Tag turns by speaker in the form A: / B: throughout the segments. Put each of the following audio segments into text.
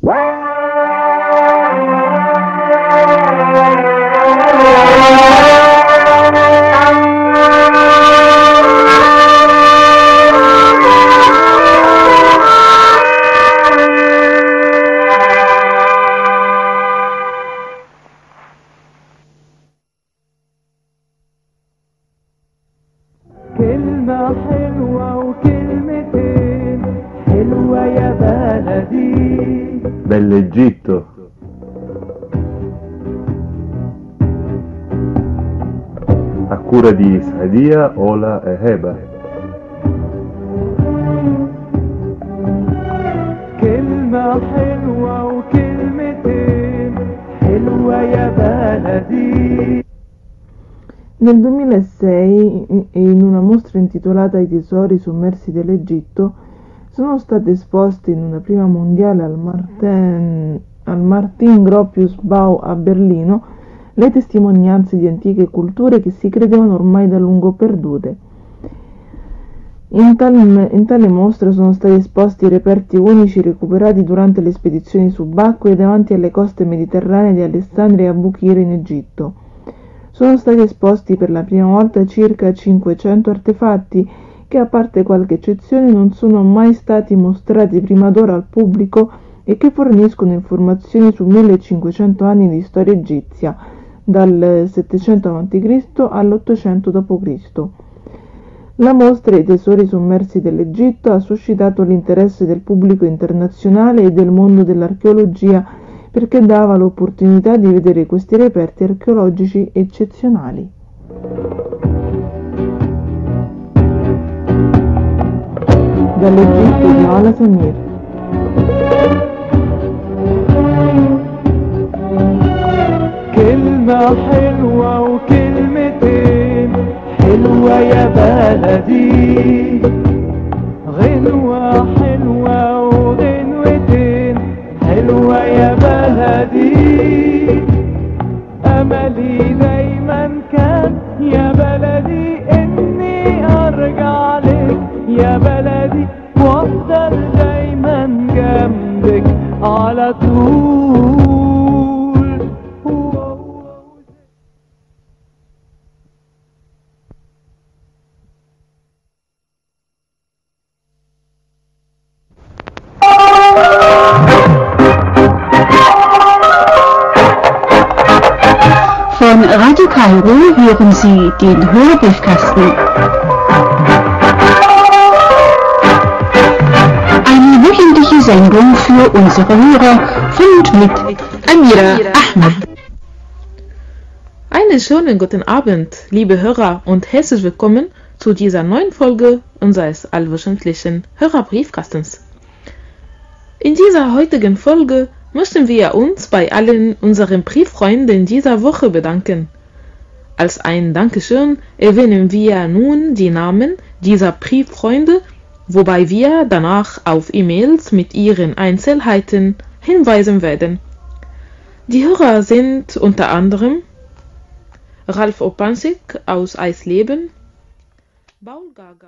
A: كلمة حلوة وكلمتين حلوة يا بلدي
B: Bell'Egitto. A cura di Saidia, Ola e Heba.
A: كلمة حلوة وكلمتين حلوة يا بلدي.
C: Nel 2006, in una mostra intitolata I tesori sommersi dell'Egitto, sono state esposte in una prima mondiale al Martin Gropius Bau a Berlino le testimonianze di antiche culture che si credevano ormai da lungo perdute. In tale mostra sono stati esposti reperti unici recuperati durante le spedizioni subacquee davanti alle coste mediterranee di Alessandria e Abu Qir in Egitto. Sono stati esposti per la prima volta circa 500 artefatti che, a parte qualche eccezione, non sono mai stati mostrati prima d'ora al pubblico e che forniscono informazioni su 1500 anni di storia egizia, dal 700 a.C. all'800 d.C. La mostra I tesori sommersi dell'Egitto ha suscitato l'interesse del pubblico internazionale e del mondo dell'archeologia perché dava l'opportunità di vedere questi reperti archeologici eccezionali. Dall'Egitto di Ola Samir.
A: كلمة حلوة وكلمتين حلوة يا بلدي غنوة حلوة وغنوتين حلوة يا بلدي أملي دايما كان يا بلدي إني أرجع لك يا بلدي وأفضل دايما جنبك على طول.
D: Von Radio Kairo hören Sie den Hörbriefkasten. Eine wöchentliche Sendung für unsere Hörer von und mit Amira Ahmed.
E: Einen schönen guten Abend, liebe Hörer, und herzlich willkommen zu dieser neuen Folge unseres allwöchentlichen Hörerbriefkastens. In dieser heutigen Folge möchten wir uns bei allen unseren Brieffreunden dieser Woche bedanken. Als ein Dankeschön erwähnen wir nun die Namen dieser Brieffreunde, wobei wir danach auf E-Mails mit ihren Einzelheiten hinweisen werden. Die Hörer sind unter anderem Ralf Opansik aus Eisleben, Paul Gaga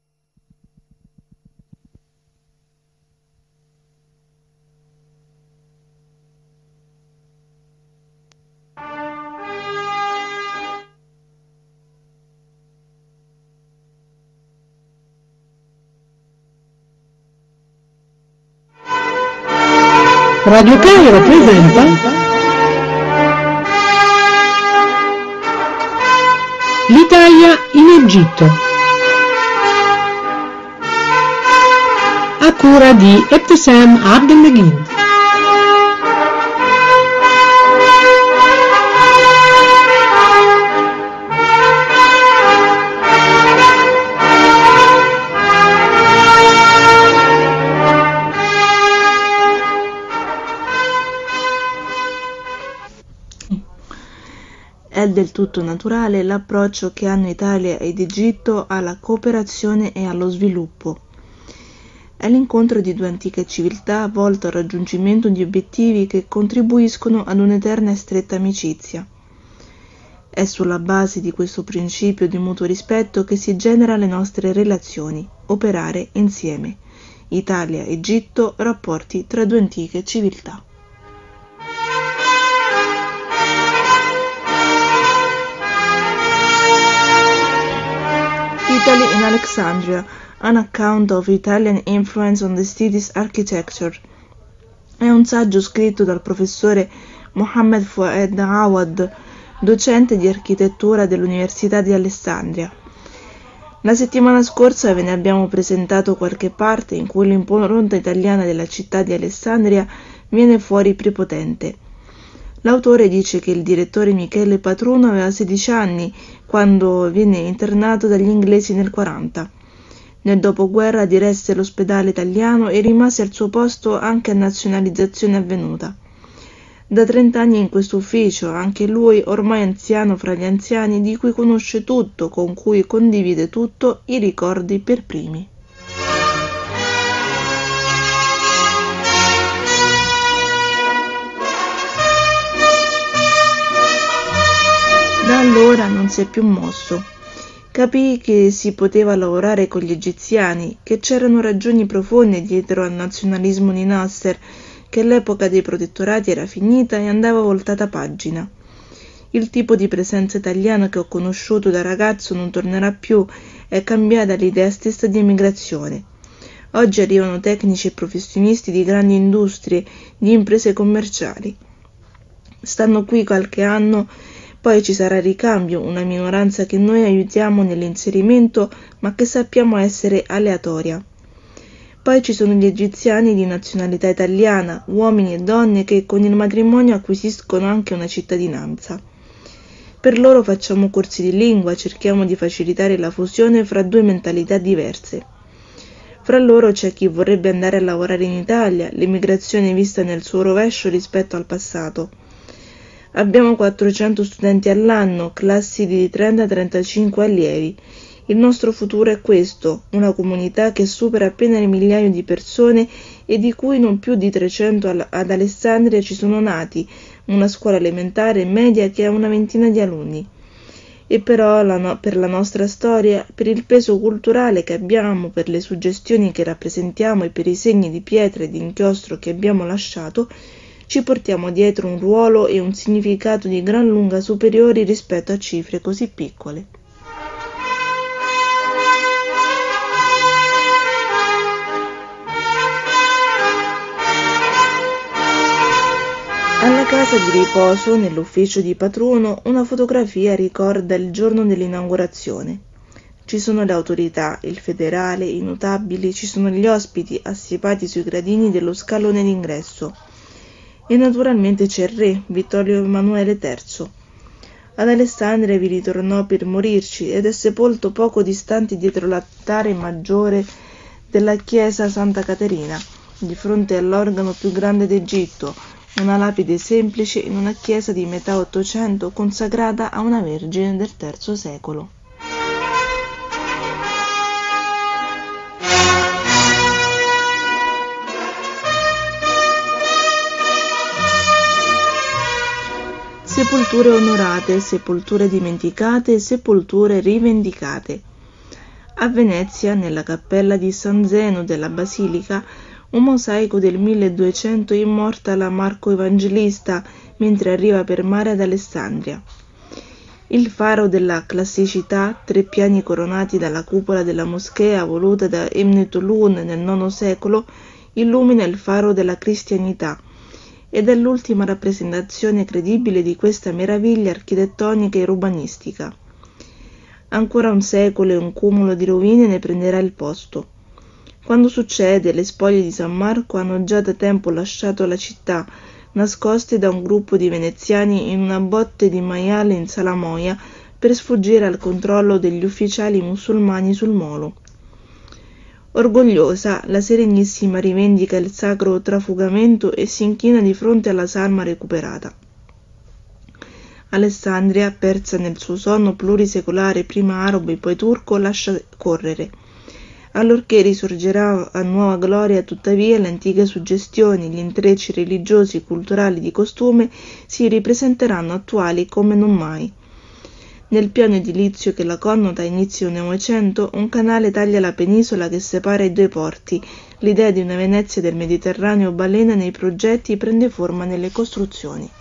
D: Radio Cairo presenta L'Italia in Egitto, a cura di Ebtesam Abdelmegid.
C: È del tutto naturale l'approccio che hanno Italia ed Egitto alla cooperazione e allo sviluppo. È l'incontro di due antiche civiltà volto al raggiungimento di obiettivi che contribuiscono ad un'eterna e stretta amicizia. È sulla base di questo principio di mutuo rispetto che si genera le nostre relazioni, operare insieme, Italia-Egitto, rapporti tra due antiche civiltà. Italy in Alexandria, An Account of Italian Influence on the City's Architecture. È un saggio scritto dal professore Mohammed Fouad Awad, docente di architettura dell'Università di Alessandria. La settimana scorsa ve ne abbiamo presentato qualche parte in cui l'impronta italiana della città di Alessandria viene fuori prepotente. L'autore dice che il direttore Michele Patruno aveva 16 anni quando venne internato dagli inglesi nel 40. Nel dopoguerra diresse l'ospedale italiano e rimase al suo posto anche a nazionalizzazione avvenuta. Da 30 anni in questo ufficio, anche lui ormai anziano fra gli anziani, di cui conosce tutto, con cui condivide tutto, i ricordi per primi. Da allora non si è più mosso. Capì che si poteva lavorare con gli egiziani, che c'erano ragioni profonde dietro al nazionalismo di Nasser, che l'epoca dei protettorati era finita e andava voltata pagina. Il tipo di presenza italiana che ho conosciuto da ragazzo non tornerà più, è cambiata l'idea stessa di emigrazione. Oggi arrivano tecnici e professionisti di grandi industrie, di imprese commerciali. Stanno qui qualche anno, poi ci sarà ricambio, una minoranza che noi aiutiamo nell'inserimento, ma che sappiamo essere aleatoria. Poi ci sono gli egiziani di nazionalità italiana, uomini e donne che con il matrimonio acquisiscono anche una cittadinanza. Per loro facciamo corsi di lingua, cerchiamo di facilitare la fusione fra due mentalità diverse. Fra loro c'è chi vorrebbe andare a lavorare in Italia, l'emigrazione vista nel suo rovescio rispetto al passato. Abbiamo 400 studenti all'anno, classi di 30-35 allievi. Il nostro futuro è questo, una comunità che supera appena il migliaio di persone e di cui non più di 300 ad Alessandria ci sono nati, una scuola elementare e media che ha una ventina di alunni. E però per la nostra storia, per il peso culturale che abbiamo, per le suggestioni che rappresentiamo e per i segni di pietra e di inchiostro che abbiamo lasciato, ci portiamo dietro un ruolo e un significato di gran lunga superiori rispetto a cifre così piccole. Alla casa di riposo, nell'ufficio di Patruno, una fotografia ricorda il giorno dell'inaugurazione. Ci sono le autorità, il federale, i notabili, ci sono gli ospiti assiepati sui gradini dello scalone d'ingresso. E naturalmente c'è il re, Vittorio Emanuele III. Ad Alessandria vi ritornò per morirci ed è sepolto poco distante dietro l'altare maggiore della chiesa Santa Caterina, di fronte all'organo più grande d'Egitto, una lapide semplice in una chiesa di metà Ottocento consacrata a una vergine del III secolo. Sepolture onorate, sepolture dimenticate, sepolture rivendicate. A Venezia, nella cappella di San Zeno della Basilica, un mosaico del 1200 immortala Marco Evangelista mentre arriva per mare ad Alessandria. Il faro della classicità, 3 piani coronati dalla cupola della moschea voluta da Ibn Tulun nel IX secolo, illumina il faro della cristianità ed è l'ultima rappresentazione credibile di questa meraviglia architettonica e urbanistica. Ancora un secolo e un cumulo di rovine ne prenderà il posto. Quando succede, le spoglie di San Marco hanno già da tempo lasciato la città, nascoste da un gruppo di veneziani in una botte di maiale in salamoia per sfuggire al controllo degli ufficiali musulmani sul molo. Orgogliosa, la Serenissima rivendica il sacro trafugamento e si inchina di fronte alla salma recuperata. Alessandria, persa nel suo sonno plurisecolare, prima arabo e poi turco, lascia correre. Allorché risorgerà a nuova gloria, tuttavia, le antiche suggestioni, gli intrecci religiosi, culturali, di costume si ripresenteranno attuali come non mai. Nel piano edilizio che la connota a inizio Novecento, un canale taglia la penisola che separa i due porti. L'idea di una Venezia del Mediterraneo balena nei progetti e prende forma nelle costruzioni.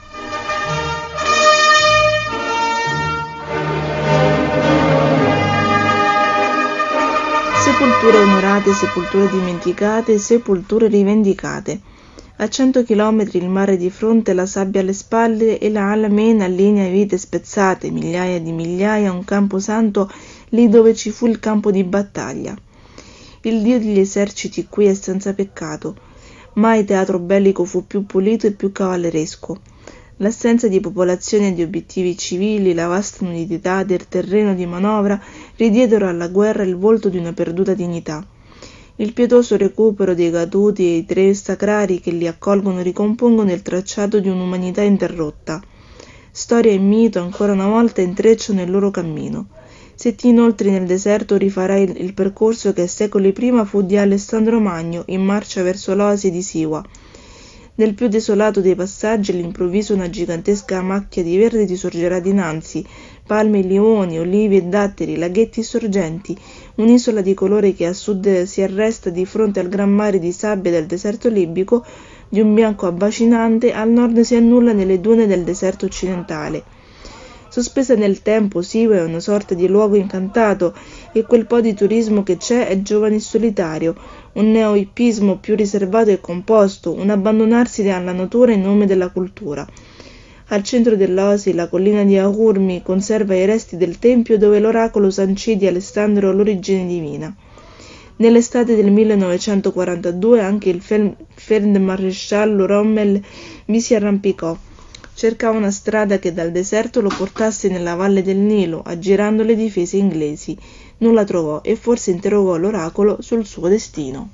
C: Sepolture onorate, sepolture dimenticate, sepolture rivendicate. A 100 chilometri il mare di fronte, la sabbia alle spalle e la alamena allinea vite spezzate, migliaia di migliaia, un campo santo lì dove ci fu il campo di battaglia. Il Dio degli eserciti qui è senza peccato. Mai teatro bellico fu più pulito e più cavalleresco. L'assenza di popolazione e di obiettivi civili, la vasta nudità del terreno di manovra ridiedero alla guerra il volto di una perduta dignità. Il pietoso recupero dei caduti e i tre sacrari che li accolgono ricompongono il tracciato di un'umanità interrotta. Storia e mito ancora una volta intrecciano il loro cammino. Se ti inoltri nel deserto rifarai il percorso che secoli prima fu di Alessandro Magno in marcia verso l'oasi di Siwa. Nel più desolato dei passaggi all'improvviso una gigantesca macchia di verde ti sorgerà dinanzi, palme e limoni, olivi e datteri, laghetti e sorgenti, un'isola di colore che a sud si arresta di fronte al gran mare di sabbia del deserto libico, di un bianco abbacinante, al nord si annulla nelle dune del deserto occidentale. Sospesa nel tempo, Siwa è una sorta di luogo incantato e quel po' di turismo che c'è è giovane e solitario, un neo-hippismo più riservato e composto, un abbandonarsi alla natura in nome della cultura. Al centro dell'oasi, la collina di Ahurmi conserva i resti del tempio dove l'oracolo sancì di Alessandro l'origine divina. Nell'estate del 1942 anche il feldmaresciallo Rommel vi si arrampicò. Cercava una strada che dal deserto lo portasse nella valle del Nilo, aggirando le difese inglesi. Non la trovò e forse interrogò l'oracolo sul suo destino.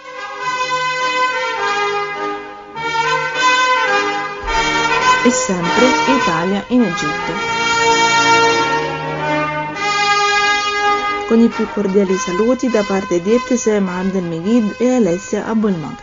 C: E sempre Italia in Egitto. Con i più cordiali saluti da parte di Ebtesem Abdelmegid e Alessia Abulmagd.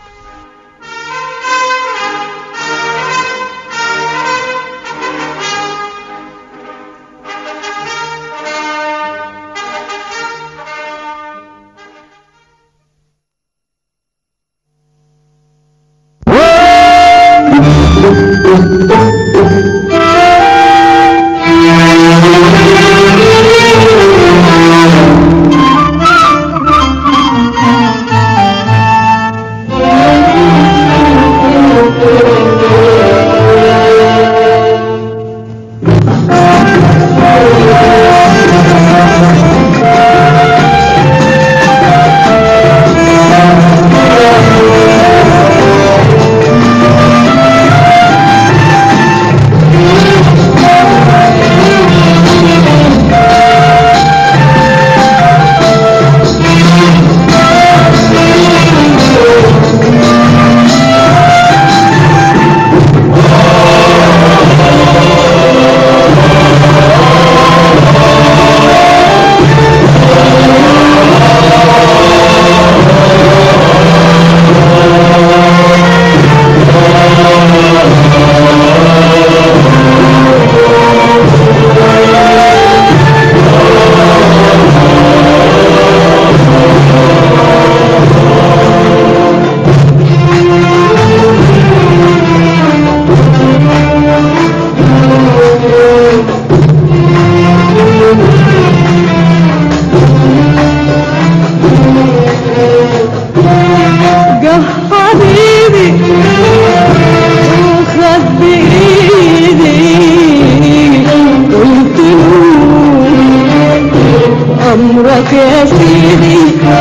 F: أمرك يا سيدي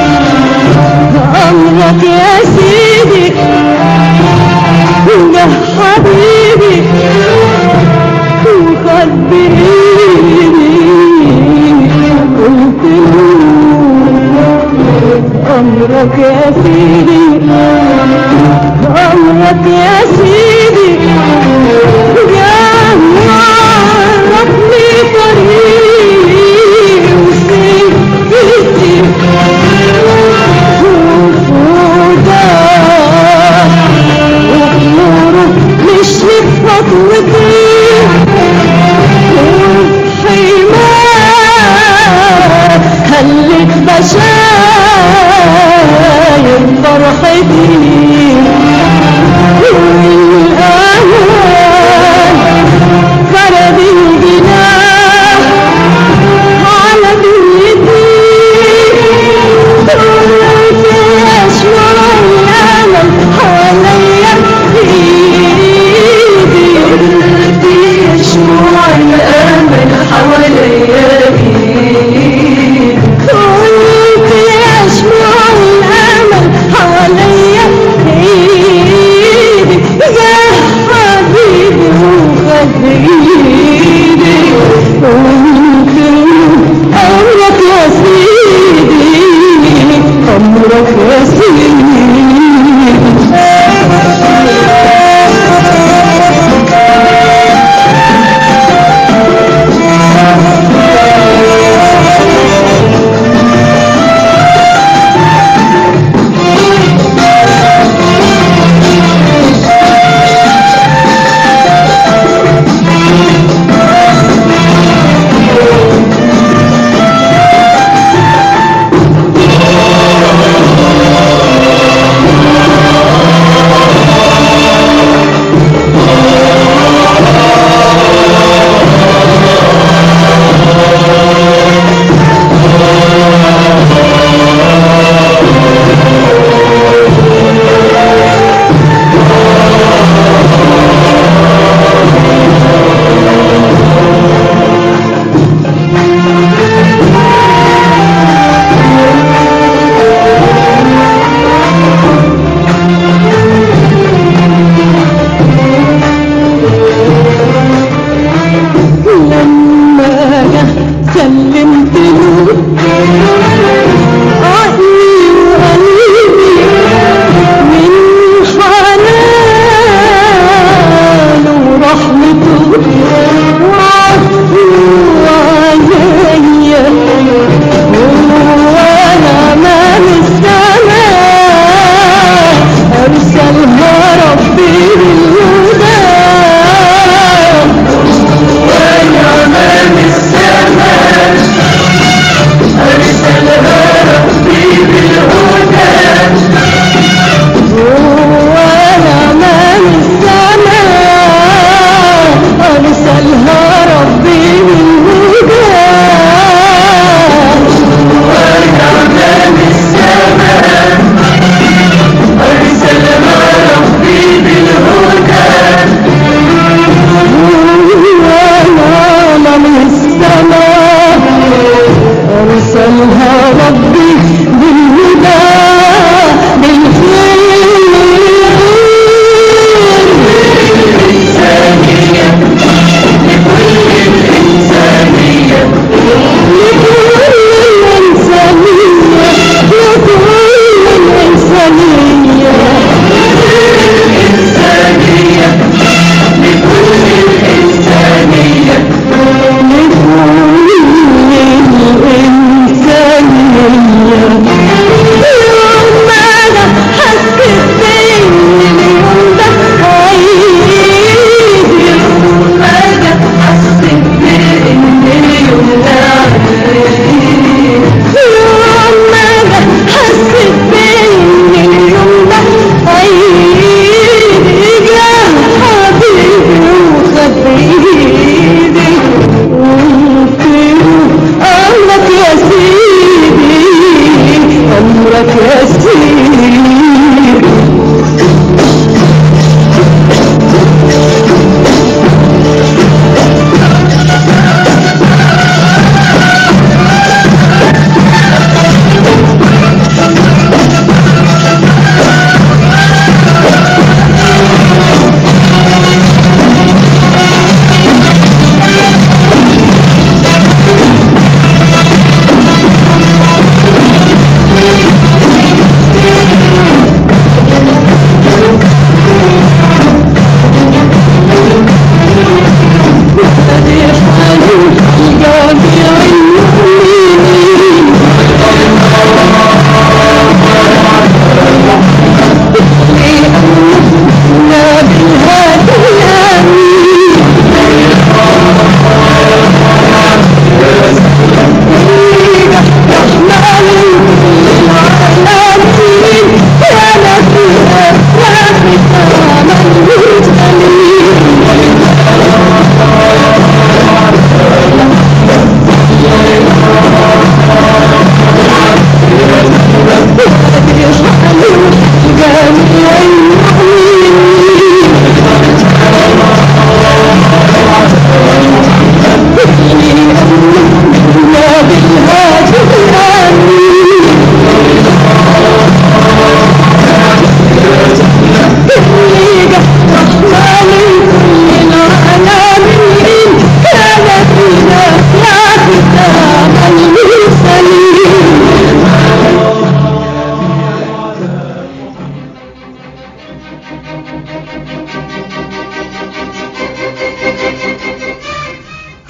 F: أمرك يا سيدي يا حبيبي وخد بإيدي قلت له أمرك يا سيدي أمرك يا سيدي يا عرفني طريق وسكتي وفوضى وحموره مش خطوتي وحماية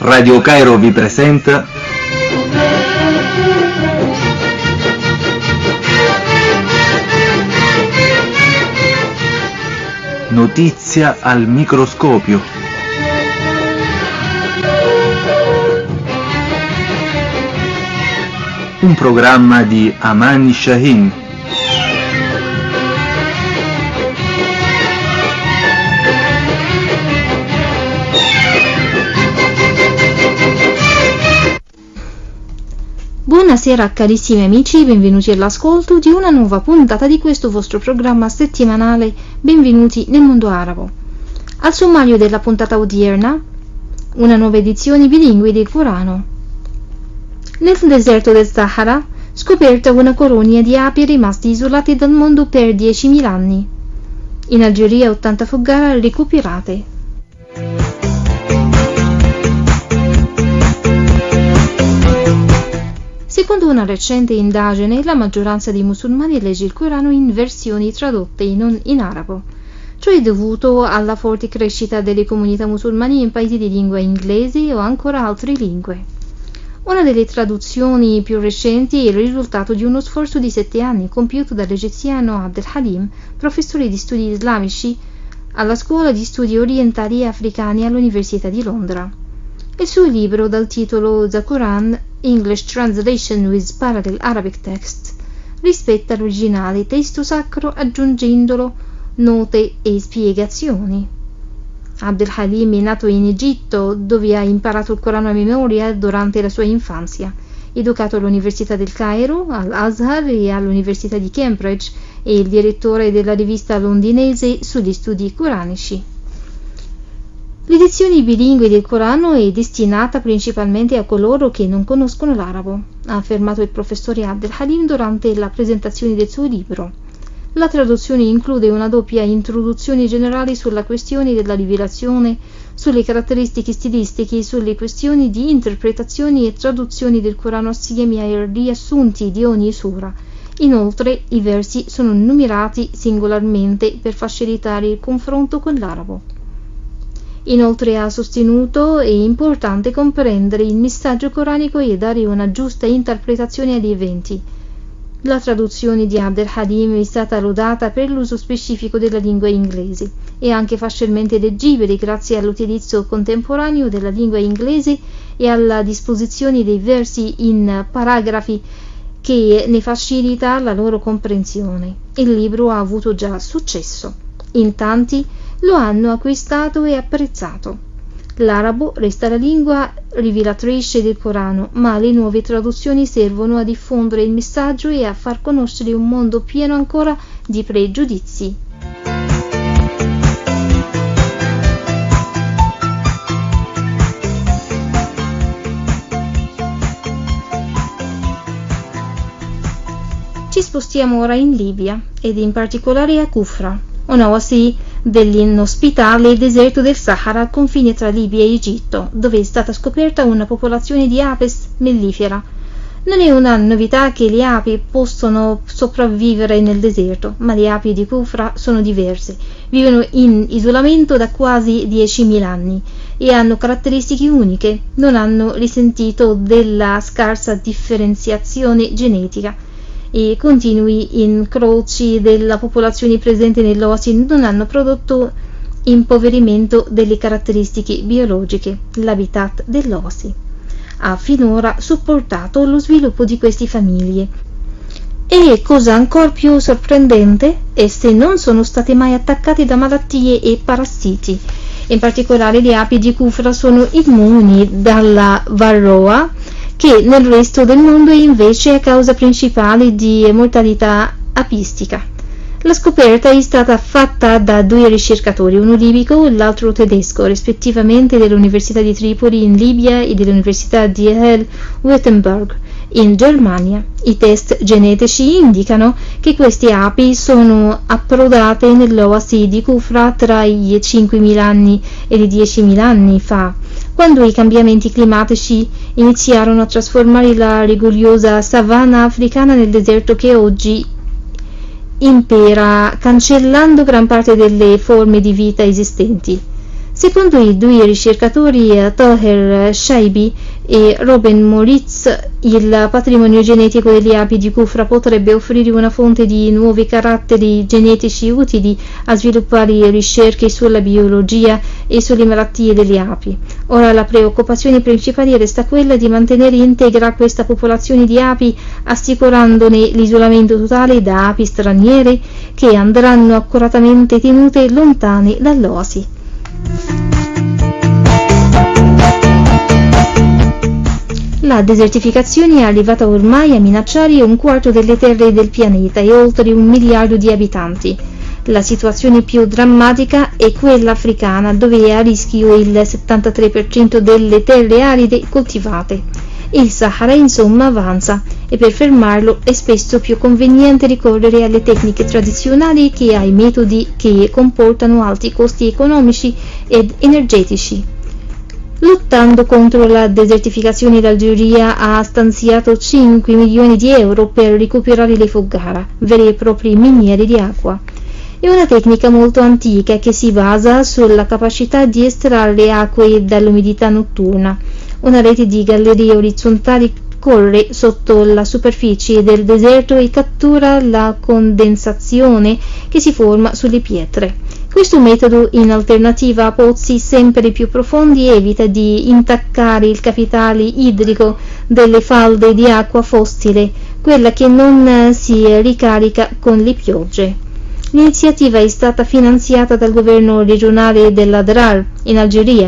G: Radio Cairo vi presenta Notizia al microscopio. Un programma di Amani Shahin.
H: Buonasera carissimi amici, benvenuti all'ascolto di una nuova puntata di questo vostro programma settimanale Benvenuti nel mondo arabo. Al sommario della puntata odierna, una nuova edizione bilingue del Corano. Nel deserto del Sahara, scoperta una colonia di api rimasti isolati dal mondo per 10.000 anni. In Algeria 80 foggara recuperate. Secondo una recente indagine, la maggioranza dei musulmani legge il Corano in versioni tradotte non in arabo. Ciò è dovuto alla forte crescita delle comunità musulmane in paesi di lingua inglese o ancora altre lingue. Una delle traduzioni più recenti è il risultato di uno sforzo di 7 anni compiuto dall'egiziano Abdel Halim, professore di studi islamici alla Scuola di Studi Orientali e Africani all'Università di Londra. Il suo libro, dal titolo The Quran, English Translation with Parallel Arabic Text, rispetta l'originale testo sacro aggiungendolo note e spiegazioni. Abdel Halim è nato in Egitto, dove ha imparato il Corano a memoria durante la sua infanzia. Educato all'Università del Cairo, all'Azhar e all'Università di Cambridge, è il direttore della rivista londinese sugli studi coranici. L'edizione bilingue del Corano è destinata principalmente a coloro che non conoscono l'arabo, ha affermato il professore Abdel Halim durante la presentazione del suo libro. La traduzione include una doppia introduzione generale sulla questione della rivelazione, sulle caratteristiche stilistiche, sulle questioni di interpretazione e traduzione del Corano assieme ai riassunti di ogni sura. Inoltre, i versi sono numerati singolarmente per facilitare il confronto con l'arabo. Inoltre ha sostenuto è importante comprendere il messaggio coranico e dare una giusta interpretazione agli eventi. La traduzione di Abdel Halim è stata lodata per l'uso specifico della lingua inglese. È anche facilmente leggibile grazie all'utilizzo contemporaneo della lingua inglese e alla disposizione dei versi in paragrafi che ne facilita la loro comprensione. Il libro ha avuto già successo. In tanti lo hanno acquistato e apprezzato. L'arabo resta la lingua rivelatrice del Corano, ma le nuove traduzioni servono a diffondere il messaggio e a far conoscere un mondo pieno ancora di pregiudizi. Ci spostiamo ora in Libia ed in particolare a Kufra, un'oasi dell'inospitale deserto del Sahara al confine tra Libia e Egitto, dove è stata scoperta una popolazione di apes mellifera. Non è una novità che le api possono sopravvivere nel deserto, ma le api di Kufra sono diverse. Vivono in isolamento da quasi 10.000 anni e hanno caratteristiche uniche. Non hanno risentito della scarsa differenziazione genetica. I continui incroci della popolazione presente nell'oasi non hanno prodotto impoverimento delle caratteristiche biologiche. L'habitat dell'oasi ha finora supportato lo sviluppo di queste famiglie. E cosa ancora più sorprendente, esse non sono state mai attaccate da malattie e parassiti. In particolare le api di Kufra sono immuni dalla varroa, che nel resto del mondo è invece causa principale di mortalità apistica. La scoperta è stata fatta da 2 ricercatori, uno libico e l'altro tedesco, rispettivamente dell'Università di Tripoli in Libia e dell'Università di Halle-Wittenberg in Germania. I test genetici indicano che queste api sono approdate nell'oasi di Kufra tra i 5.000 anni e i 10.000 anni fa, quando i cambiamenti climatici iniziarono a trasformare la rigogliosa savana africana nel deserto che oggi impera, cancellando gran parte delle forme di vita esistenti. Secondo i due ricercatori Taher Shaibi e Robin Moritz, il patrimonio genetico delle api di Kufra potrebbe offrire una fonte di nuovi caratteri genetici utili a sviluppare ricerche sulla biologia e sulle malattie delle api. Ora la preoccupazione principale resta quella di mantenere integra questa popolazione di api, assicurandone l'isolamento totale da api straniere che andranno accuratamente tenute lontane dall'oasi. La desertificazione è arrivata ormai a minacciare un quarto delle terre del pianeta e oltre 1 miliardo di abitanti. La situazione più drammatica è quella africana, dove è a rischio il 73% delle terre aride coltivate. Il Sahara insomma avanza e per fermarlo è spesso più conveniente ricorrere alle tecniche tradizionali che ai metodi che comportano alti costi economici ed energetici. Lottando contro la desertificazione, l'Algeria ha stanziato 5 milioni di euro per recuperare le foggara, vere e proprie miniere di acqua. È una tecnica molto antica che si basa sulla capacità di estrarre acque dall'umidità notturna. Una rete di gallerie orizzontali corre sotto la superficie del deserto e cattura la condensazione che si forma sulle pietre. Questo metodo, in alternativa a pozzi sempre più profondi, evita di intaccare il capitale idrico delle falde di acqua fossile, quella che non si ricarica con le piogge. L'iniziativa è stata finanziata dal governo regionale dell'Adrar in Algeria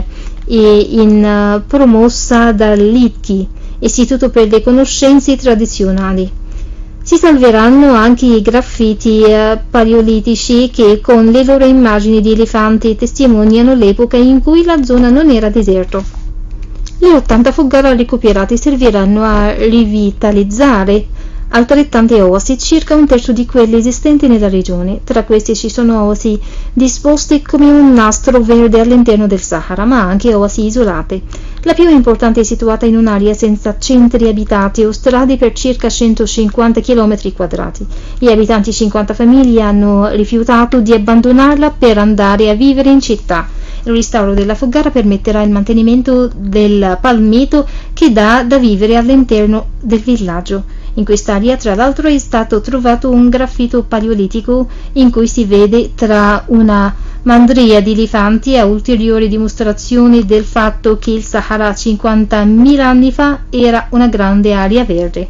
H: e promossa dall'ITKI, Istituto per le Conoscenze Tradizionali. Si salveranno anche i graffiti paleolitici che con le loro immagini di elefanti testimoniano l'epoca in cui la zona non era deserto. Le 80 foggara recuperate serviranno a rivitalizzare altrettante oasi, circa un terzo di quelle esistenti nella regione. Tra queste ci sono oasi disposte come un nastro verde all'interno del Sahara, ma anche oasi isolate. La più importante è situata in un'area senza centri abitati o strade per circa 150 km². Gli abitanti, 50 famiglie, hanno rifiutato di abbandonarla per andare a vivere in città. Il restauro della foggara permetterà il mantenimento del palmeto che dà da vivere all'interno del villaggio. In quest'area, tra l'altro, è stato trovato un graffito paleolitico in cui si vede tra una mandria di elefanti, a ulteriore dimostrazione del fatto che il Sahara 50.000 anni fa era una grande area verde.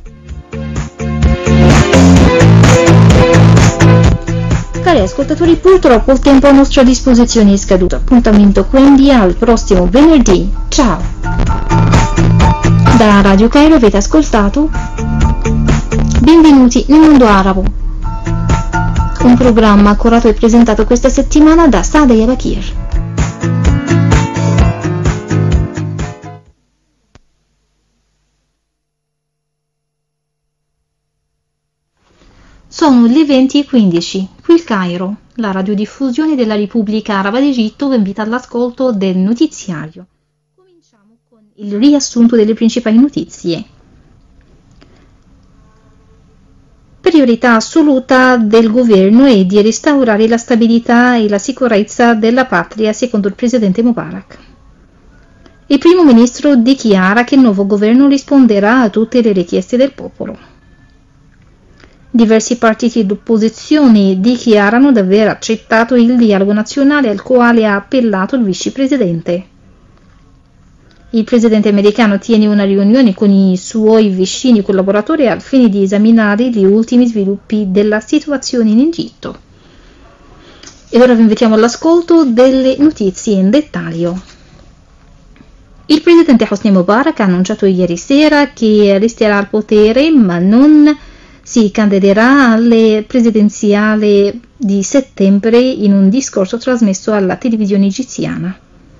H: Cari ascoltatori, purtroppo il tempo a nostra disposizione è scaduto. Appuntamento quindi al prossimo venerdì. Ciao! Da Radio Cairo avete ascoltato Benvenuti nel mondo arabo, un programma curato e presentato questa settimana da Sadia Bakir. Sono le 20:15, qui il Cairo, la radiodiffusione della Repubblica Araba d'Egitto vi invita all'ascolto del notiziario. Cominciamo con il riassunto delle principali notizie. Priorità assoluta del governo è di restaurare la stabilità e la sicurezza della patria, secondo il presidente Mubarak. Il primo ministro dichiara che il nuovo governo risponderà a tutte le richieste del popolo. Diversi partiti d'opposizione dichiarano di aver accettato il dialogo nazionale al quale ha appellato il vicepresidente. Il presidente americano tiene una riunione con i suoi vicini collaboratori al fine di esaminare gli ultimi sviluppi della situazione in Egitto. E ora vi invitiamo all'ascolto delle notizie in dettaglio. Il presidente Hosni Mubarak ha annunciato ieri sera che resterà al potere, ma non si candiderà alle presidenziali di settembre in un discorso trasmesso alla televisione egiziana.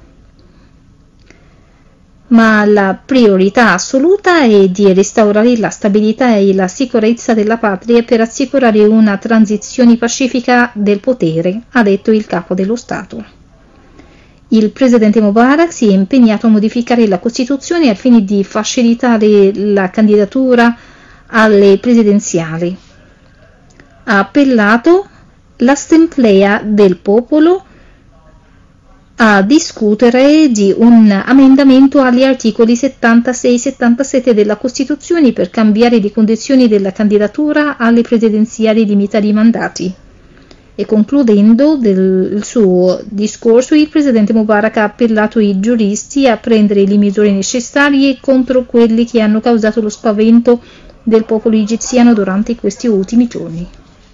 H: Ma la priorità assoluta è di restaurare la stabilità e la sicurezza della patria per assicurare una transizione pacifica del potere, ha detto il capo dello Stato. Il presidente Mubarak si è impegnato a modificare la Costituzione al fine di facilitare la candidatura alle presidenziali. Ha appellato l'Assemblea del Popolo a discutere di un emendamento agli articoli 76 e 77 della Costituzione per cambiare le condizioni della candidatura alle presidenziali di metà di mandati. E concludendo il suo discorso, il presidente Mubarak ha appellato i giuristi a prendere le misure necessarie contro quelli che hanno causato lo spavento del popolo egiziano durante questi ultimi giorni.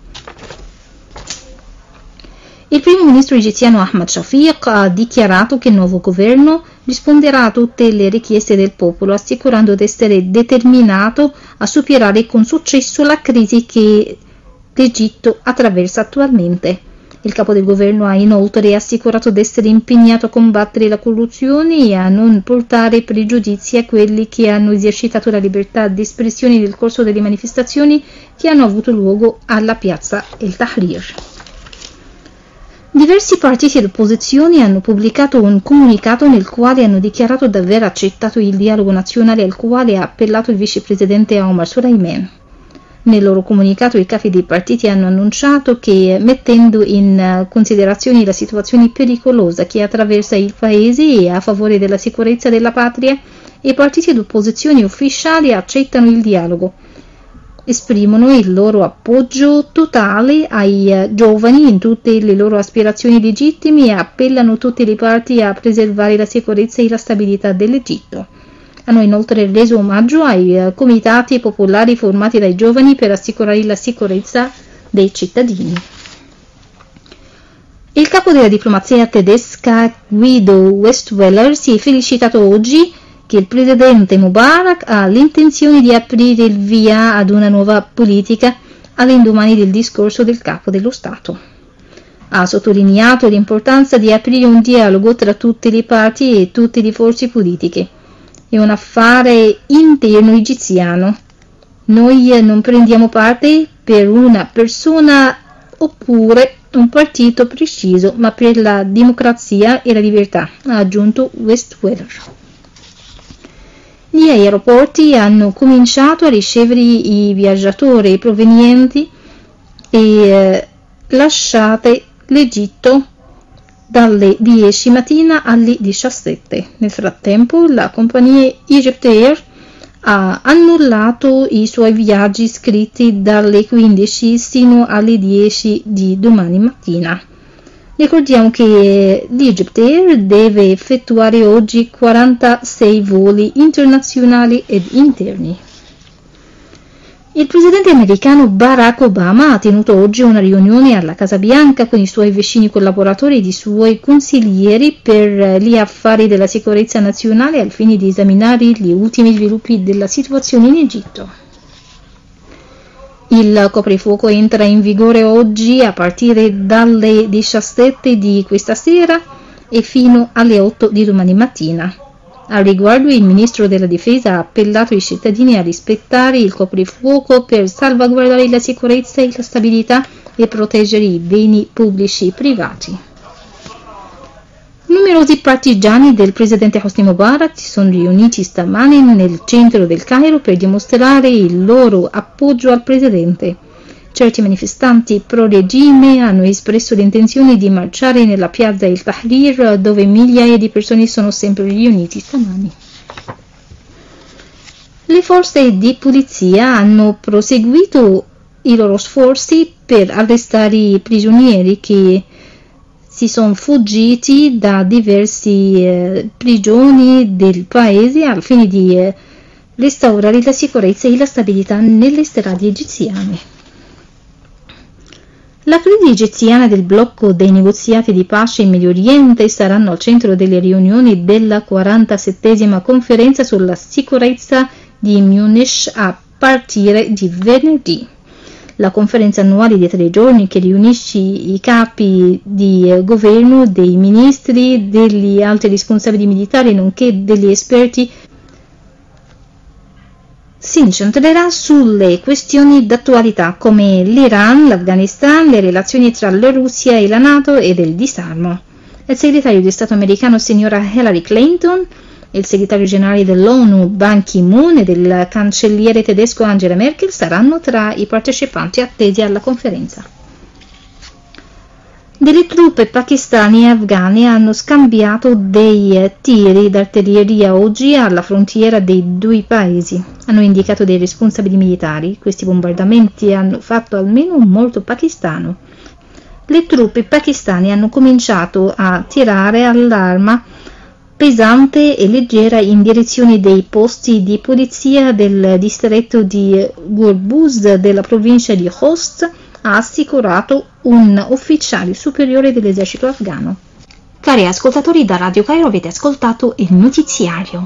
H: Il primo ministro egiziano Ahmad Shafiq ha dichiarato che il nuovo governo risponderà a tutte le richieste del popolo, assicurando di essere determinato a superare con successo la crisi che l'Egitto attraversa attualmente. Il capo del governo ha inoltre assicurato di essere impegnato a combattere la corruzione e a non portare pregiudizi a quelli che hanno esercitato la libertà di espressione nel corso delle manifestazioni che hanno avuto luogo alla piazza El Tahrir. Diversi partiti d'opposizione hanno pubblicato un comunicato nel quale hanno dichiarato di aver accettato il dialogo nazionale al quale ha appellato il vicepresidente Omar Suleiman. Nel loro comunicato i capi dei partiti hanno annunciato che, mettendo in considerazione la situazione pericolosa che attraversa il paese e a favore della sicurezza della patria, i partiti d'opposizione ufficiali accettano il dialogo. Esprimono il loro appoggio totale ai giovani in tutte le loro aspirazioni legittime e appellano tutte le parti a preservare la sicurezza e la stabilità dell'Egitto. Hanno inoltre reso omaggio ai comitati popolari formati dai giovani per assicurare la sicurezza dei cittadini. Il capo della diplomazia tedesca Guido Westweller si è felicitato oggi che il presidente Mubarak ha l'intenzione di aprire il via ad una nuova politica all'indomani del discorso del capo dello Stato. Ha sottolineato l'importanza di aprire un dialogo tra tutte le parti e tutte le forze politiche. È un affare interno egiziano. Noi non prendiamo parte per una persona oppure un partito preciso, ma per la democrazia e la libertà, ha aggiunto Westweller. Gli aeroporti hanno cominciato a ricevere i viaggiatori provenienti e lasciate l'Egitto dalle 10 mattina alle 17. Nel frattempo la compagnia Egypt Air ha annullato i suoi viaggi scritti dalle 15 sino alle 10 di domani mattina. Ricordiamo che l'Egypt Air deve effettuare oggi 46 voli internazionali ed interni. Il presidente americano Barack Obama ha tenuto oggi una riunione alla Casa Bianca con i suoi vicini collaboratori ed i suoi consiglieri per gli affari della sicurezza nazionale al fine di esaminare gli ultimi sviluppi della situazione in Egitto. Il coprifuoco entra in vigore oggi a partire dalle 17 di questa sera e fino alle 8 di domani mattina. Al riguardo il ministro della difesa ha appellato i cittadini a rispettare il coprifuoco per salvaguardare la sicurezza e la stabilità e proteggere i beni pubblici e privati. Numerosi partigiani del presidente Hosni Mubarak si sono riuniti stamane nel centro del Cairo per dimostrare il loro appoggio al presidente. Certi manifestanti pro-regime hanno espresso l'intenzione di marciare nella piazza El Tahrir, dove migliaia di persone sono sempre riuniti stamani. Le forze di polizia hanno proseguito i loro sforzi per arrestare i prigionieri che si sono fuggiti da diverse prigioni del paese al fine di restaurare la sicurezza e la stabilità nelle strade egiziane. La crisi egiziana del blocco dei negoziati di pace in Medio Oriente saranno al centro delle riunioni della 47esima conferenza sulla sicurezza di Munich a partire di venerdì. La conferenza annuale di 3 giorni che riunisce i capi di governo, dei ministri, degli alti responsabili militari nonché degli esperti si incentrerà sulle questioni d'attualità come l'Iran, l'Afghanistan, le relazioni tra la Russia e la NATO e il disarmo. Il segretario di Stato americano signora Hillary Clinton, il segretario generale dell'ONU Ban Ki-moon e del cancelliere tedesco Angela Merkel saranno tra i partecipanti attesi alla conferenza. delle truppe pakistane e afghane hanno scambiato dei tiri d'artiglieria oggi alla frontiera dei due paesi. Hanno indicato dei responsabili militari. Questi bombardamenti hanno fatto almeno un morto pakistano. Le truppe pakistane hanno cominciato a tirare all'arma pesante e leggera in direzione dei posti di polizia del distretto di Gulbuz della provincia di Khost, ha assicurato un ufficiale superiore dell'esercito afghano. Cari ascoltatori, da Radio Cairo avete ascoltato il notiziario.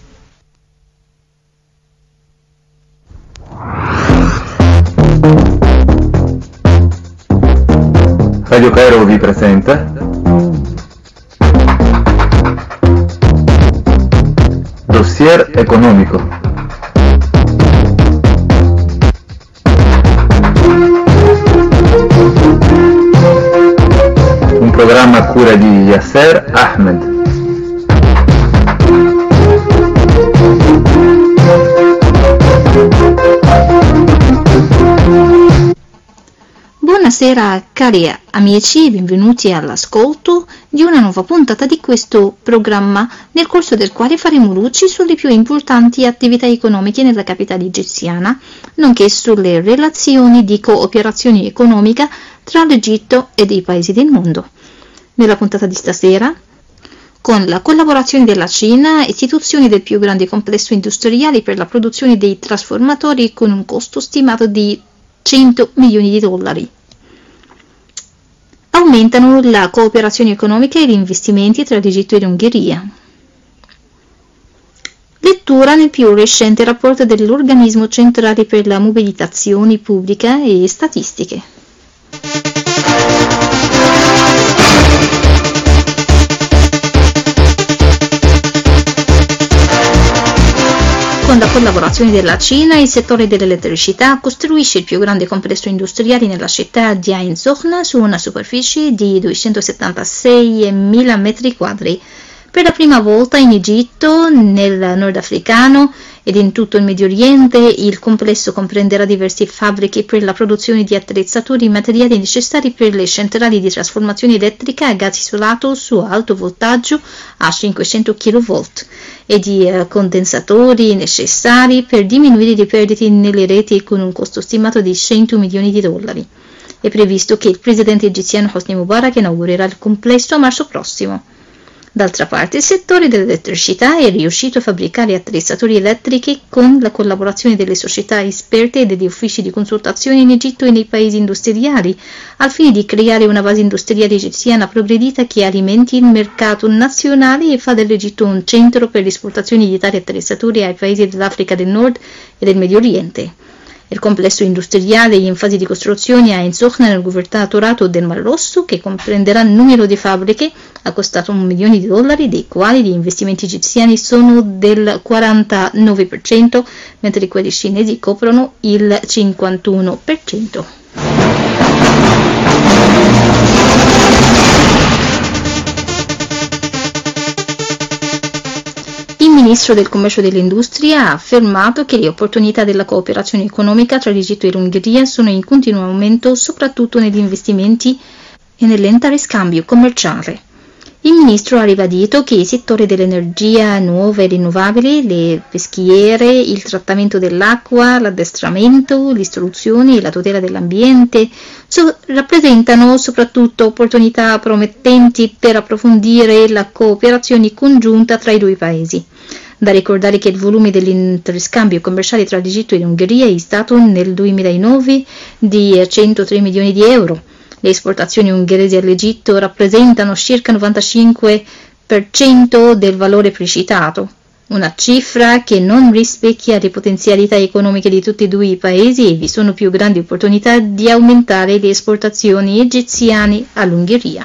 B: Radio Cairo vi presenta Dossier economico. Un programma a cura di Yasser Ahmed.
H: Buonasera cari amici e benvenuti all'ascolto di una nuova puntata di questo programma, nel corso del quale faremo luci sulle più importanti attività economiche nella capitale egiziana, nonché sulle relazioni di cooperazione economica tra l'Egitto e dei paesi del mondo. Nella puntata di stasera, con la collaborazione della Cina, istituzione del più grande complesso industriale per la produzione dei trasformatori con un costo stimato di $100 milioni. Aumentano la cooperazione economica e gli investimenti tra l'Egitto e l'Ungheria. Lettura nel più recente rapporto dell'Organismo Centrale per la Mobilitazione Pubblica e Statistiche. Con la collaborazione della Cina, il settore dell'elettricità costruisce il più grande complesso industriale nella città di Ain Sokhna su una superficie di 276.000 metri quadri. Per la prima volta in Egitto, nel nord africano ed in tutto il Medio Oriente, il complesso comprenderà diverse fabbriche per la produzione di attrezzature e materiali necessari per le centrali di trasformazione elettrica a gas isolato su alto voltaggio a 500 kV e di condensatori necessari per diminuire le perdite nelle reti con un costo stimato di $100 milioni. È previsto che il presidente egiziano Hosni Mubarak inaugurerà il complesso a marzo prossimo. D'altra parte, il settore dell'elettricità è riuscito a fabbricare attrezzatori elettriche con la collaborazione delle società esperte e degli uffici di consultazione in Egitto e nei paesi industriali, al fine di creare una base industriale egiziana progredita che alimenti il mercato nazionale e fa dell'Egitto un centro per l'esportazione di tali attrezzature ai paesi dell'Africa del Nord e del Medio Oriente. Il complesso industriale è in fase di costruzione a Ain Sokhna nel governatorato del Mar Rosso, che comprenderà un numero di fabbriche, ha costato $1 milione, dei quali gli investimenti egiziani sono del 49%, mentre quelli cinesi coprono il 51%. Il ministro del commercio e dell'industria ha affermato che le opportunità della cooperazione economica tra l'Egitto e l'Ungheria sono in continuo aumento, soprattutto negli investimenti e nell'interscambio commerciale. Il ministro ha ribadito che i settori dell'energia nuova e rinnovabili, le peschiere, il trattamento dell'acqua, l'addestramento, l'istruzione e la tutela dell'ambiente rappresentano soprattutto opportunità promettenti per approfondire la cooperazione congiunta tra i due paesi. Da ricordare che il volume dell'interscambio commerciale tra l'Egitto e l'Ungheria è stato nel 2009 di €103 milioni. Le esportazioni ungheresi all'Egitto rappresentano circa il 95% del valore precitato, una cifra che non rispecchia le potenzialità economiche di tutti e due i paesi, e vi sono più grandi opportunità di aumentare le esportazioni egiziane all'Ungheria.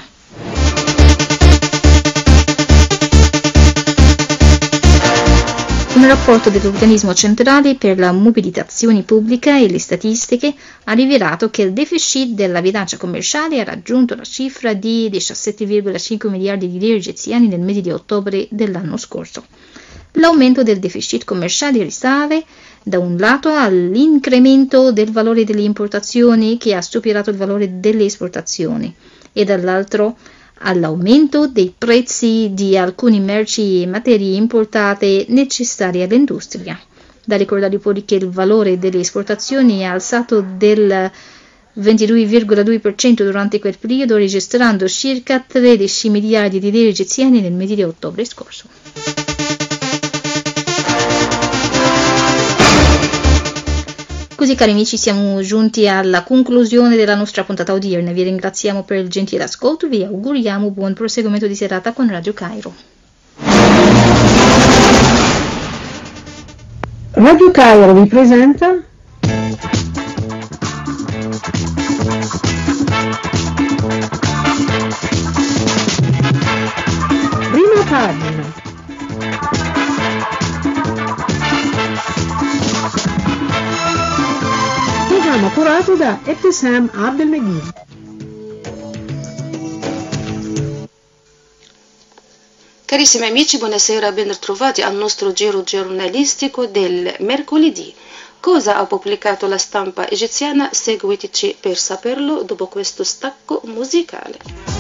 H: Un rapporto dell'Organismo Centrale per la Mobilitazione Pubblica e le Statistiche ha rivelato che il deficit della bilancia commerciale ha raggiunto la cifra di 17,5 miliardi di lire egiziani nel mese di ottobre dell'anno scorso. L'aumento del deficit commerciale risale, da un lato, all'incremento del valore delle importazioni, che ha superato il valore delle esportazioni, e dall'altro all'aumento dei prezzi di alcune merci e materie importate necessarie all'industria. Da ricordare poi che il valore delle esportazioni è alzato del 22,2% durante quel periodo, registrando circa 13 miliardi di lire egiziane nel mese di ottobre scorso. Così, cari amici, siamo giunti alla conclusione della nostra puntata odierna. Vi ringraziamo per il gentile ascolto e vi auguriamo buon proseguimento di serata con Radio Cairo.
I: Radio Cairo vi presenta Prima pagina. Programma curato da Ebtesam Abdelmegid.
J: Carissimi amici, buonasera, ben ritrovati al nostro giro giornalistico del mercoledì. Cosa ha pubblicato la stampa egiziana? Seguiteci per saperlo dopo questo stacco musicale.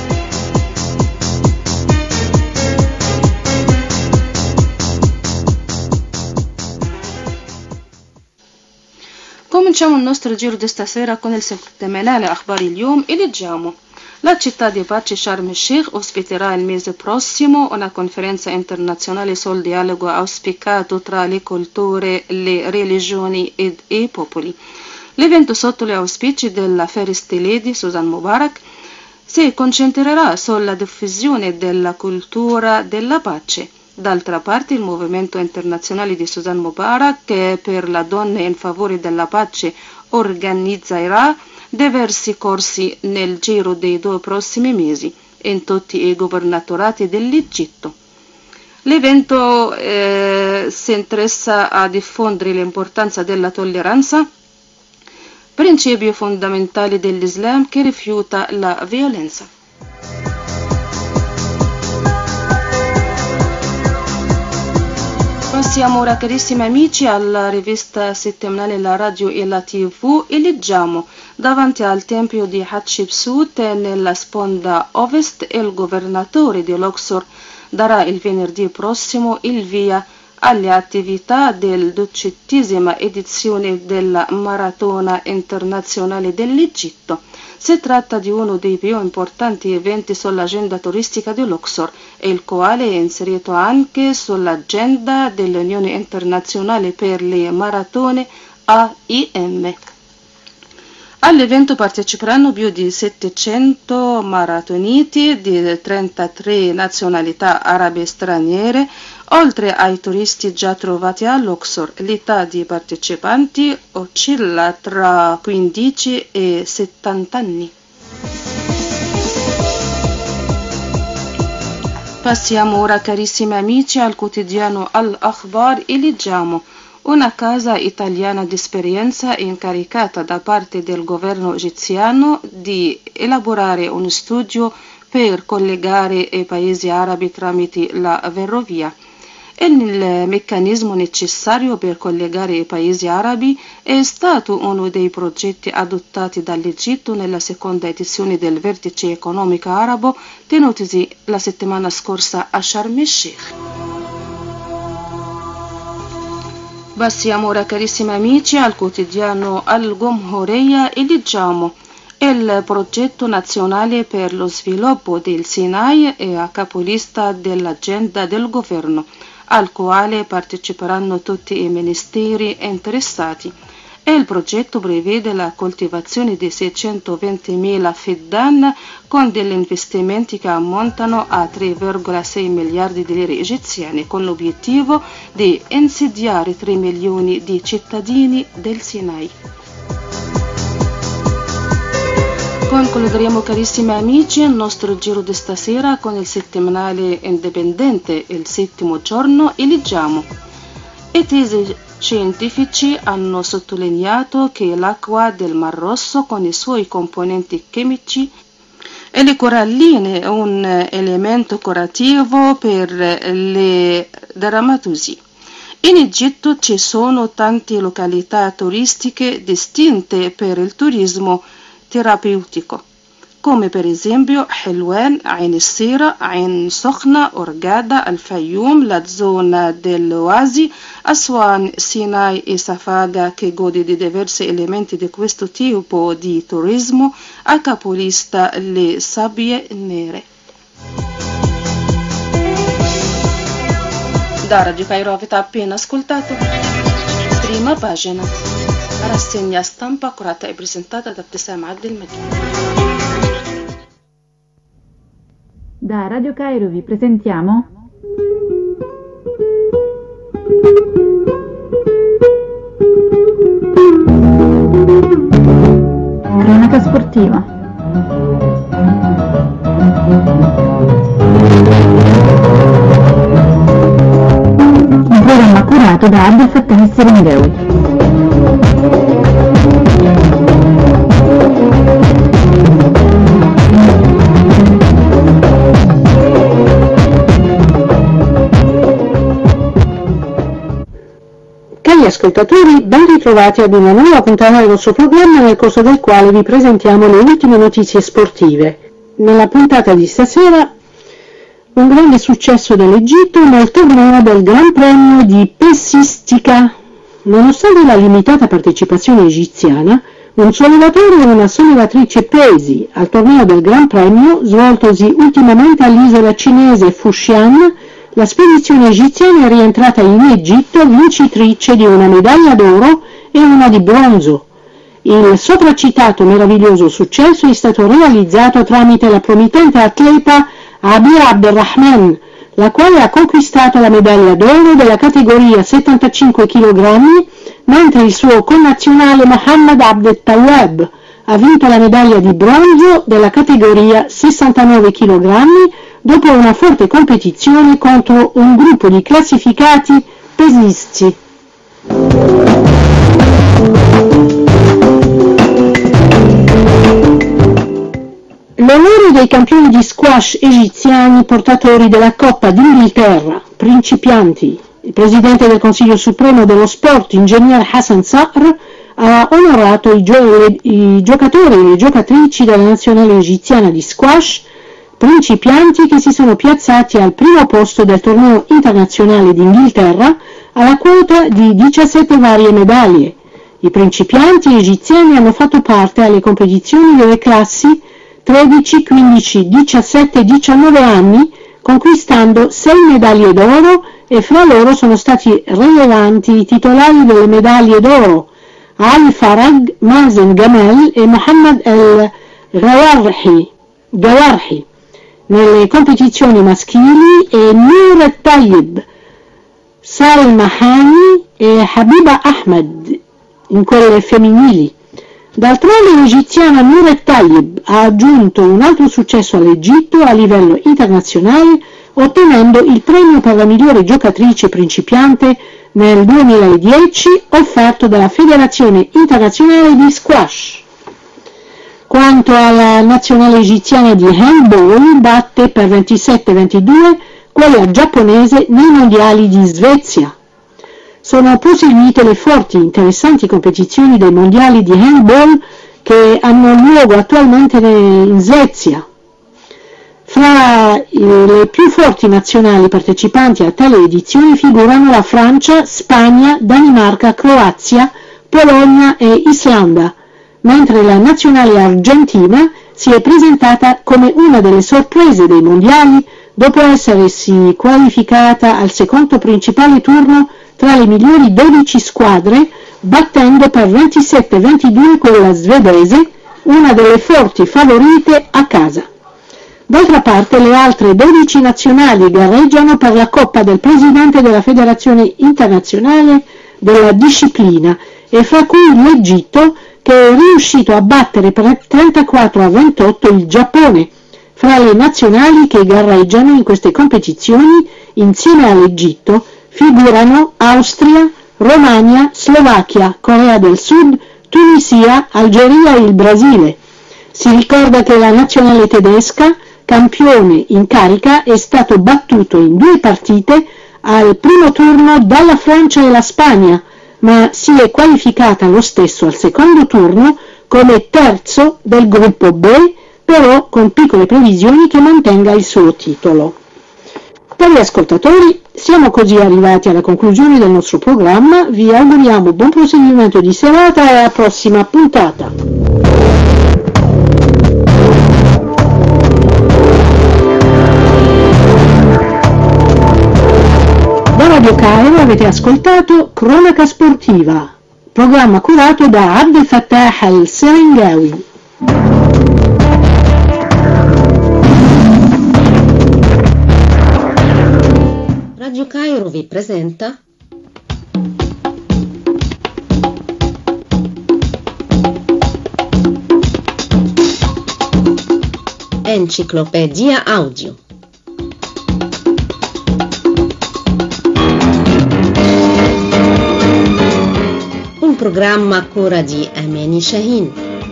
J: Cominciamo il nostro giro di stasera con il settimanale Akhbari al-Yom e leggiamo: la città di pace Sharm el-Sheikh ospiterà il mese prossimo una conferenza internazionale sul dialogo auspicato tra le culture, le religioni ed i popoli. L'evento, sotto gli auspici della First Lady Susan Mubarak, si concentrerà sulla diffusione della cultura della pace. D'altra parte, il movimento internazionale di Susan Mubarak per la donna in favore della pace organizzerà diversi corsi nel giro dei 2 prossimi mesi in tutti i governatorati dell'Egitto. L'evento si interessa a diffondere l'importanza della tolleranza, principio fondamentale dell'Islam che rifiuta la violenza. Passiamo ora, carissimi amici, alla rivista settimanale La Radio e la TV e leggiamo: davanti al tempio di Hatshepsut nella sponda ovest, il governatore di Luxor darà il venerdì prossimo il via alle attività del 12ª edizione della Maratona Internazionale dell'Egitto. Si tratta di uno dei più importanti eventi sull'agenda turistica di Luxor, il quale è inserito anche sull'agenda dell'Unione Internazionale per le Maratone AIM. All'evento parteciperanno più di 700 maratoniti di 33 nazionalità arabe straniere, oltre ai turisti già trovati a Luxor. L'età dei partecipanti oscilla tra 15 e 70 anni. Passiamo ora, carissimi amici, al quotidiano Al-Akhbar e leggiamo: una casa italiana di esperienza incaricata da parte del governo egiziano di elaborare uno studio per collegare i paesi arabi tramite la ferrovia. Il meccanismo necessario per collegare i paesi arabi è stato uno dei progetti adottati dall'Egitto nella seconda edizione del vertice economico arabo tenutosi la settimana scorsa a Sharm el-Sheikh. Passiamo ora, carissimi amici, al quotidiano Al-Gomhoreya e leggiamo: il progetto nazionale per lo sviluppo del Sinai è a capolista dell'agenda del governo, al quale parteciperanno tutti i ministeri interessati. Il progetto prevede la coltivazione di 620.000 fiddan con degli investimenti che ammontano a 3,6 miliardi di lire egiziane, con l'obiettivo di insediare 3 milioni di cittadini del Sinai. Concluderemo, carissimi amici, il nostro giro di stasera con il settimanale indipendente Il Settimo Giorno e leggiamo: i tesi scientifici hanno sottolineato che l'acqua del Mar Rosso con i suoi componenti chimici e le coralline è un elemento curativo per le dermatosi. In Egitto ci sono tante località turistiche distinte per il turismo terapeutico. come per esempio Helwan, Ain Sira, Ain Sokhna, Hurghada, Al-Fayoum, la zona dell'Oasi, Aswan, Sinai e Safaga, che gode di diversi elementi di questo tipo di turismo, a capolista le sabbie nere. Da Radio Cairo avete appena ascoltato prima pagina, rassegna stampa curata e presentata da Abdeslam Abdelmajid.
D: Da Radio Cairo vi presentiamo cronaca sportiva. Un programma curato da Abdel Fattah Serendewi.
I: Cari ascoltatori, ben ritrovati ad una nuova puntata del nostro programma nel corso del quale vi presentiamo le ultime notizie sportive. Nella puntata di stasera un grande successo dell'Egitto nel torneo del Gran Premio di pesistica. Nonostante la limitata partecipazione egiziana, un sollevatore e una sollevatrice pesi al torneo del Gran Premio, svoltosi ultimamente all'isola cinese Fushan, la spedizione egiziana è rientrata in Egitto vincitrice di una medaglia d'oro e una di bronzo. Il sopracitato meraviglioso successo è stato realizzato tramite la promettente atleta Abir Abdelrahman, la quale ha conquistato la medaglia d'oro della categoria 75 kg, mentre il suo connazionale Mohammed Abdel Tawwab ha vinto la medaglia di bronzo della categoria 69 kg dopo una forte competizione contro un gruppo di classificati pesisti. L'onore dei campioni di squash egiziani portatori della Coppa d'Inghilterra, principianti. Il presidente del Consiglio Supremo dello Sport, ingegner Hassan Saqr, ha onorato i giocatori e le giocatrici della nazionale egiziana di squash, principianti che si sono piazzati al primo posto del torneo internazionale d'Inghilterra alla quota di 17 varie medaglie. I principianti egiziani hanno fatto parte alle competizioni delle classi 13, 15, 17 e 19 anni, conquistando 6 medaglie d'oro e fra loro sono stati rilevanti i titolari delle medaglie d'oro Ali Farag, Mazen Gamel e Mohammed El Gawarhi. Nelle competizioni maschili e Nur Tayyib, Salma Hani e Habiba Ahmed in quelle femminili. D'altronde l'egiziana Nur Tayyib ha aggiunto un altro successo all'Egitto a livello internazionale, ottenendo il premio per la migliore giocatrice principiante nel 2010 offerto dalla Federazione Internazionale di Squash. Quanto alla nazionale egiziana di handball, batte per 27-22 quella giapponese nei mondiali di Svezia. Sono proseguite le forti e interessanti competizioni dei mondiali di handball che hanno luogo attualmente in Svezia. Fra le più forti nazionali partecipanti a tale edizione figurano la Francia, Spagna, Danimarca, Croazia, Polonia e Islanda, mentre la nazionale argentina si è presentata come una delle sorprese dei mondiali dopo essersi qualificata al secondo principale turno tra le migliori 12 squadre, battendo per 27-22 quella svedese, una delle forti favorite a casa. D'altra parte le altre 12 nazionali gareggiano per la Coppa del Presidente della Federazione Internazionale della Disciplina e fra cui l'Egitto, che è riuscito a battere per 34-28 il Giappone. Fra le nazionali che gareggiano in queste competizioni, insieme all'Egitto, figurano Austria, Romania, Slovacchia, Corea del Sud, Tunisia, Algeria e il Brasile. Si ricorda che la nazionale tedesca, campione in carica, è stato battuto in 2 partite al primo turno dalla Francia e la Spagna, ma si è qualificata lo stesso al secondo turno come terzo del gruppo B però con piccole previsioni che mantenga il suo titolo. Cari ascoltatori, siamo così arrivati alla conclusione del nostro programma, vi auguriamo buon proseguimento di serata e alla prossima puntata. Da Radio Cairo avete ascoltato Cronaca Sportiva, programma curato da Abdel Fattah al-Serengawi.
K: Radio Cairo vi presenta Enciclopedia Audio. Un programma a cura di Amani Shahin.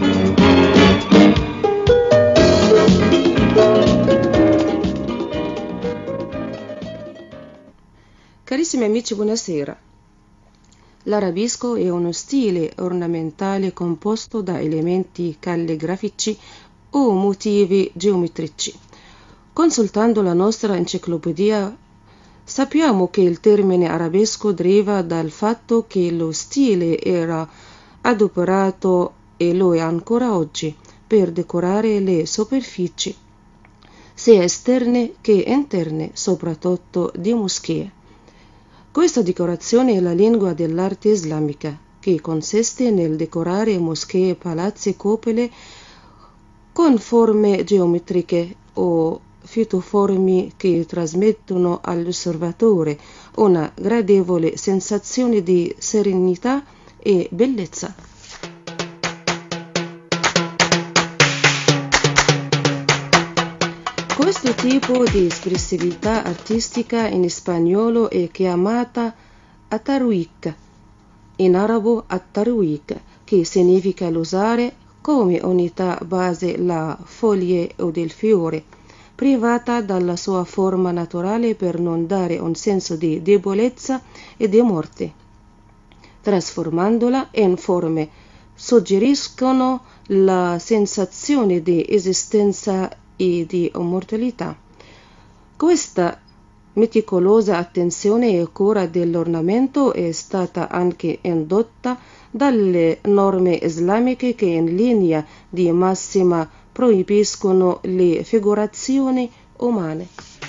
J: Carissimi amici, buonasera. L'arabesco è uno stile ornamentale composto da elementi calligrafici o motivi geometrici. Consultando la nostra enciclopedia, sappiamo che il termine arabesco deriva dal fatto che lo stile era adoperato, e lo è ancora oggi, per decorare le superfici, sia esterne che interne, soprattutto di moschee. Questa decorazione è la lingua dell'arte islamica, che consiste nel decorare moschee, palazzi e cupole con forme geometriche o fitoformi che trasmettono all'osservatore una gradevole sensazione di serenità e bellezza. Questo tipo di espressività artistica in spagnolo è chiamata atarwik, in arabo at-tarwik, che significa usare come unità base la foglia o del fiore, privata dalla sua forma naturale per non dare un senso di debolezza e di morte. Trasformandola in forme suggeriscono la sensazione di esistenza e di immortalità. Questa meticolosa attenzione e cura dell'ornamento è stata anche indotta dalle norme islamiche che in linea di massima proibiscono le figurazioni umane.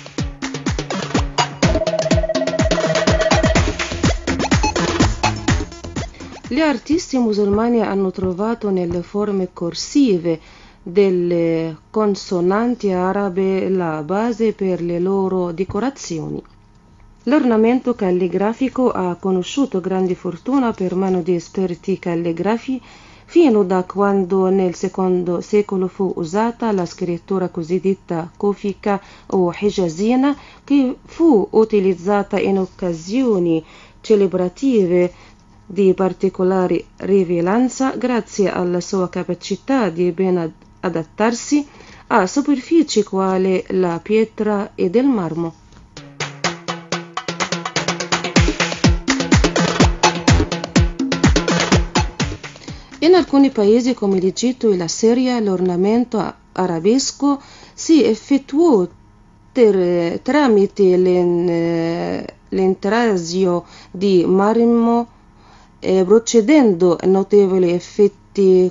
J: Gli artisti musulmani hanno trovato nelle forme corsive delle consonanti arabe la base per le loro decorazioni. L'ornamento calligrafico ha conosciuto grande fortuna per mano di esperti calligrafi fino da quando nel II secolo fu usata la scrittura cosiddetta kufica o hijazina, che fu utilizzata in occasioni celebrative di particolare rilevanza grazie alla sua capacità di ben adattarsi a superfici quali la pietra ed il marmo. In alcuni paesi come l'Egitto e la Siria l'ornamento arabesco si effettuò tramite l'intrasio di marmo, procedendo a notevoli effetti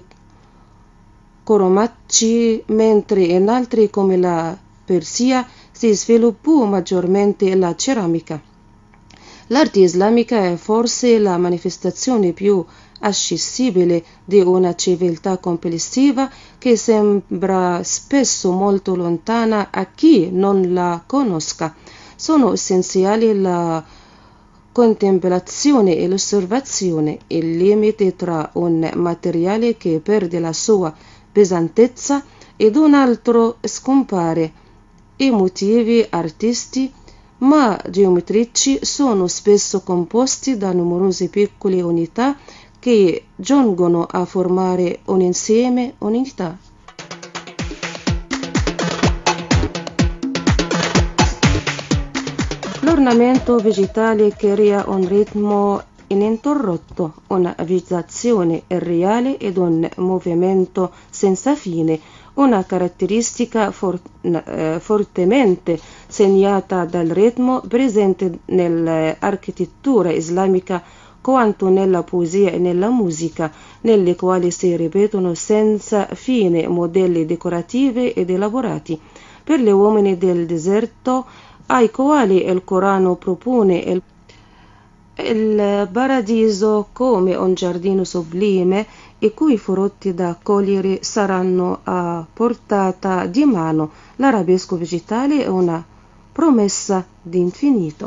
J: cromatici, mentre in altri come la Persia si sviluppò maggiormente la ceramica. L'arte islamica è forse la manifestazione più accessibile di una civiltà complessiva che sembra spesso molto lontana a chi non la conosca. Sono essenziali la contemplazione e l'osservazione, il limite tra un materiale che perde la sua pesantezza ed un altro scompare. I motivi artisti ma geometrici sono spesso composti da numerose piccole unità che giungono a formare un insieme, un'unità. L'ornamento vegetale crea un ritmo ininterrotto, una vegetazione irreale ed un movimento senza fine, una caratteristica fortemente segnata dal ritmo presente nell'architettura islamica quanto nella poesia e nella musica, nelle quali si ripetono senza fine modelli decorativi ed elaborati. Per gli uomini del deserto, ai quali il Corano propone il paradiso come un giardino sublime, i cui frutti da cogliere saranno a portata di mano. L'arabesco vegetale è una promessa di infinito.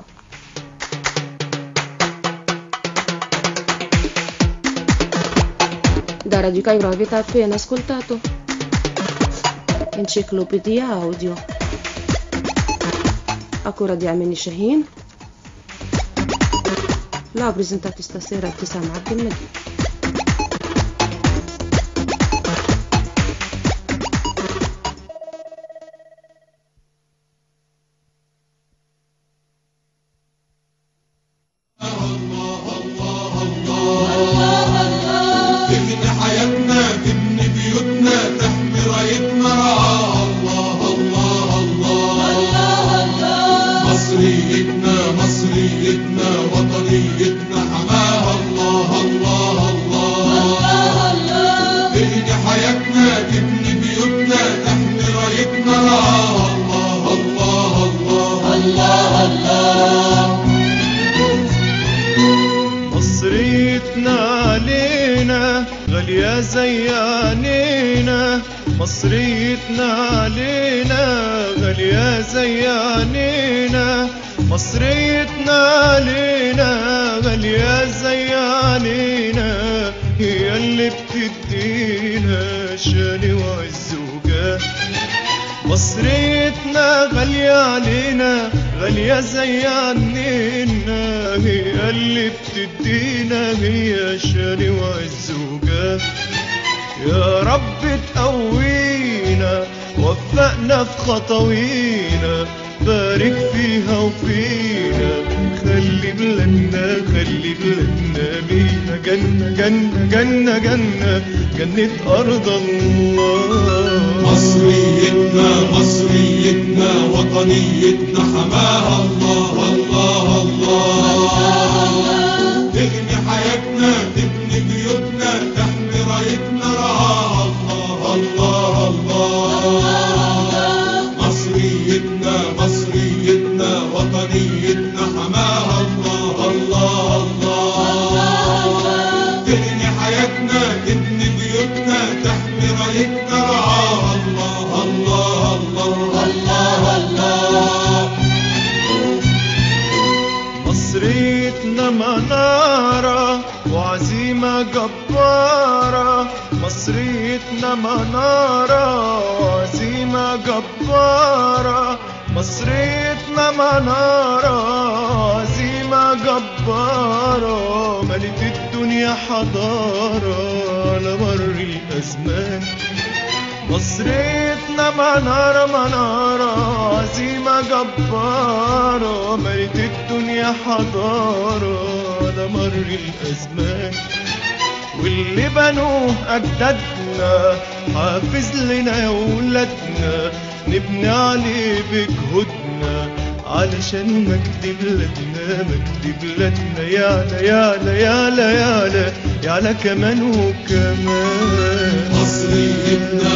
J: Da Radio Cairo avete appena ascoltato Enciclopedia Audio a cura di Amani Shahin. L'ho presentato stasera Tisam Abdelmajid.
L: خطوينا بارك فيها وفينا خلي بلادنا بيها جنة جنة أرض الله. مصريتنا وطنيتنا حماها الله الله الله. تغني حياتنا تبني بيوتنا تحمي رايتنا رعاها الله الله الله. مصريتنا وطنيتنا حماها الله الله الله. تبني حياتنا تبني بيوتنا تحمي رايتنا رعاها الله الله الله الله. مصريتنا منارة وعزيمة جبارة. مصريتنا منارة وعزيمة جبارة. مصريتنا منارة عزيمة جبارة. ملت الدنيا حضارة على مر الأزمان. مصريتنا منارة عزيمة جبارة. ملت الدنيا حضارة على مر الأزمان. واللي بنوه أجدادنا حافظ لنا يا ولادنا نبني عليه بجهودنا علشان مجد بلادنا يعلى كمان وكمان. مصريتنا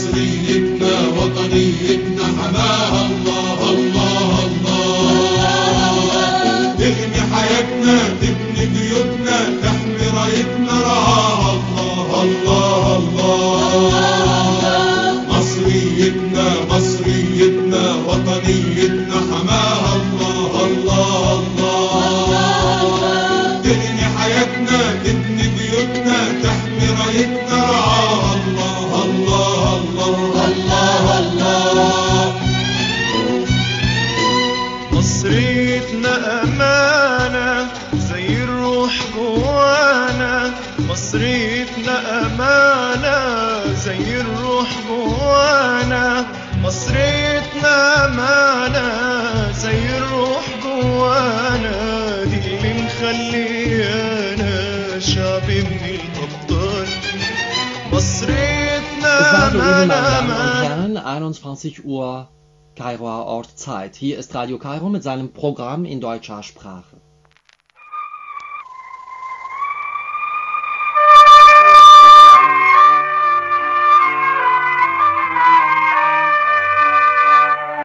L: وطنيتنا حماها الله الله الله. تغني حياتنا تبني بيوتنا تحمي رايتنا رعاها الله الله الله. مصريتنا وطنيتنا حماها الله الله الله. تبني حياتنا تبني بيوتنا تحمي رايتنا رعاها الله الله الله الله.
M: meine Damen und Herren, 21 Uhr Kairoer Ortszeit. Hier ist Radio Kairo mit seinem Programm in deutscher Sprache.